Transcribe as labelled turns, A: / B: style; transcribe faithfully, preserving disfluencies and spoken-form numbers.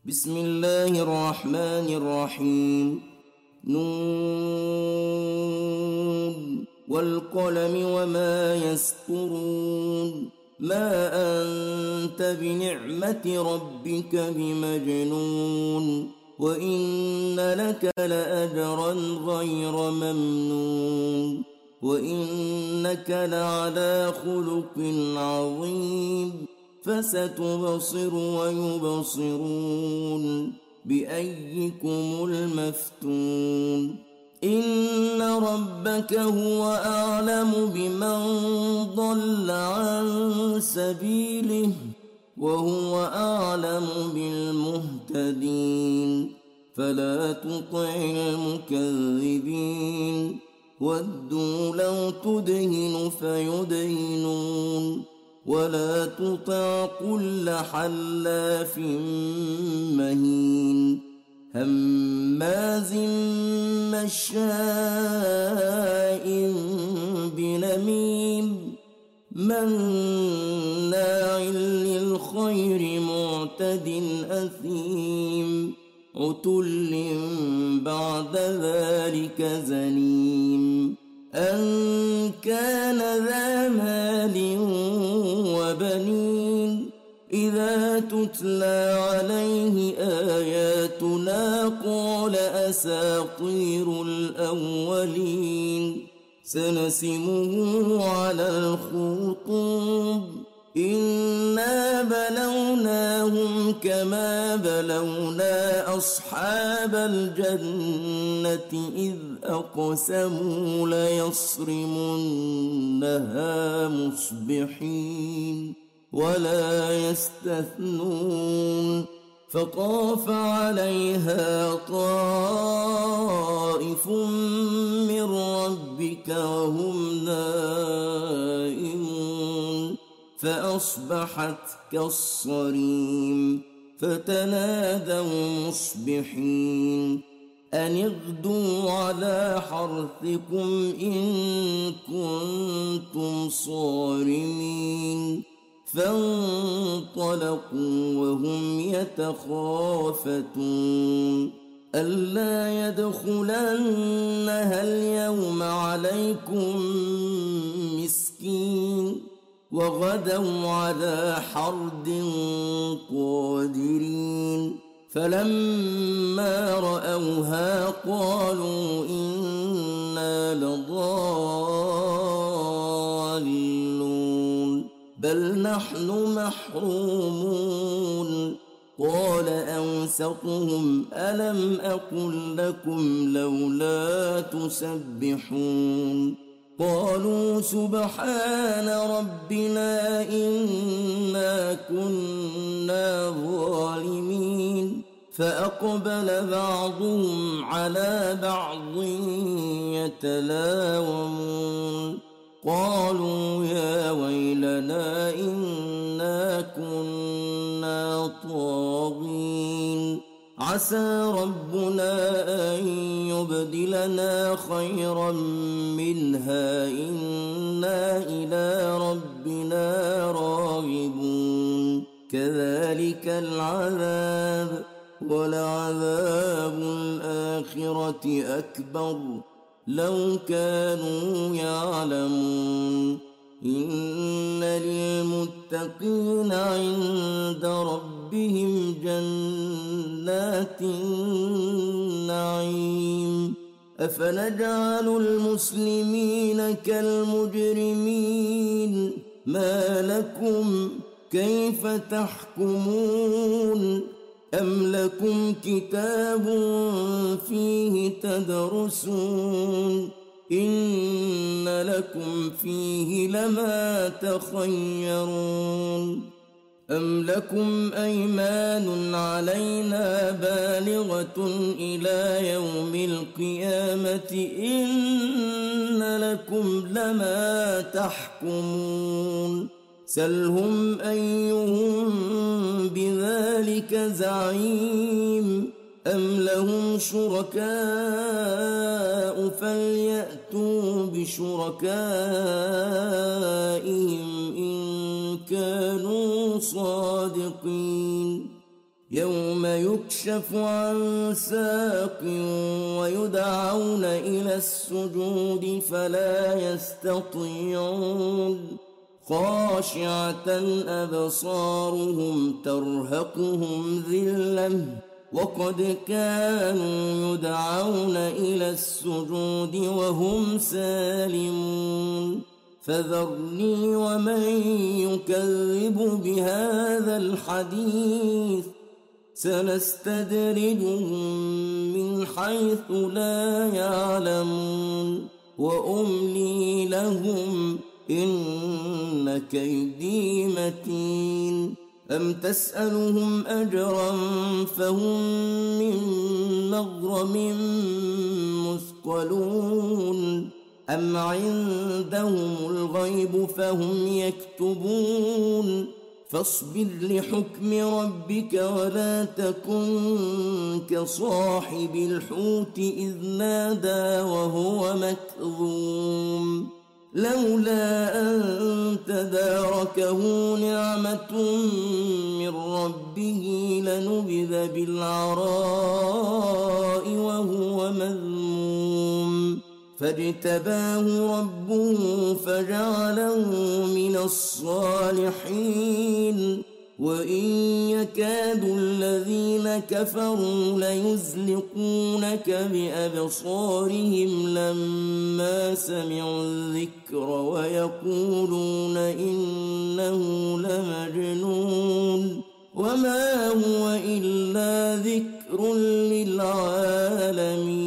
A: بسم الله الرحمن الرحيم. نون والقلم وما يسطرون. ما أنت بنعمة ربك بمجنون، وإن لك لأجرا غير ممنون، وإنك لعلى خلق عظيم. فستبصر ويبصرون بأيكم المفتون. إن ربك هو أعلم بمن ضل عن سبيله وهو أعلم بالمهتدين. فلا تطع المكذبين ودوا لو تدهن فيدهنون، ولا تطع كل حلاف مهين هماز مشاء بنميم مناع للخير معتد أثيم عتل بعد ذلك زنيم أن كان ذا مال وبنين. إذا تتلى عليه آياتنا قال أساطير الأولين. سنسمه على الخرطوم. إنا بلوناهم كما بلونا أصحاب الجنة إذ أقسموا ليصرمنها مصبحين ولا يستثنون. فطاف عليها طائف من ربك وهم نائمون فأصبحت كالصريم. فتنادوا مصبحين أن اغدوا على حرثكم إن كنتم صارمين. فانطلقوا وهم يتخافتون ألا يدخلنها اليوم عليكم مسكين. وغدوا على حرد قادرين. فلما رأوها قالوا إنا لضالون بل نحن محرومون. قال أوسطهم ألم أقل لكم لولا تسبحون. قالوا سبحان ربنا إنا كنا ظالمين. فأقبل بعضهم على بعض يتلاومون قالوا يا ويلنا إنا كنا طاغين. عسى ربنا أن يبدلنا خيرا منها إنا إلى ربنا راغبون. كذلك العذاب ولعذاب الآخرة أكبر لو كانوا يعلمون. إن للمتقين عند ربهم جنات النعيم. أفنجعل المسلمين كالمجرمين ما لكم كيف تحكمون. أم لكم كتاب فيه تدرسون إن لكم فيه لما تخيرون. أم لكم أيمان علينا بالغة إلى يوم القيامة إن لكم لما تحكمون. سلهم أيهم بذلك زعيم. أم لهم شركاء فليأتوا بشركائهم إن كانوا صادقين. يوم يكشف عن ساق ويدعون إلى السجود فلا يستطيعون خاشعة أبصارهم ترهقهم ذلة وقد كانوا يدعون إلى السجود وهم سالمون فذرني ومن يكذب بهذا الحديث سنستدرجهم من حيث لا يعلمون وأملي لهم إن كيدي متين أم تسألهم أجرا فهم من مغرم مثقلون أم عندهم الغيب فهم يكتبون فاصبر لحكم ربك ولا تكن كصاحب الحوت إذ نادى وهو مكظوم لولا أن تداركه نعمة من ربه لنبذ بالعراء وهو مذموم فاجتباه ربه فجعله من الصالحين وإن يكاد الذين كفروا ليزلقونك بأبصارهم لما سمعوا الذكر ويقولون إنه لمجنون وما هو إلا ذكر للعالمين.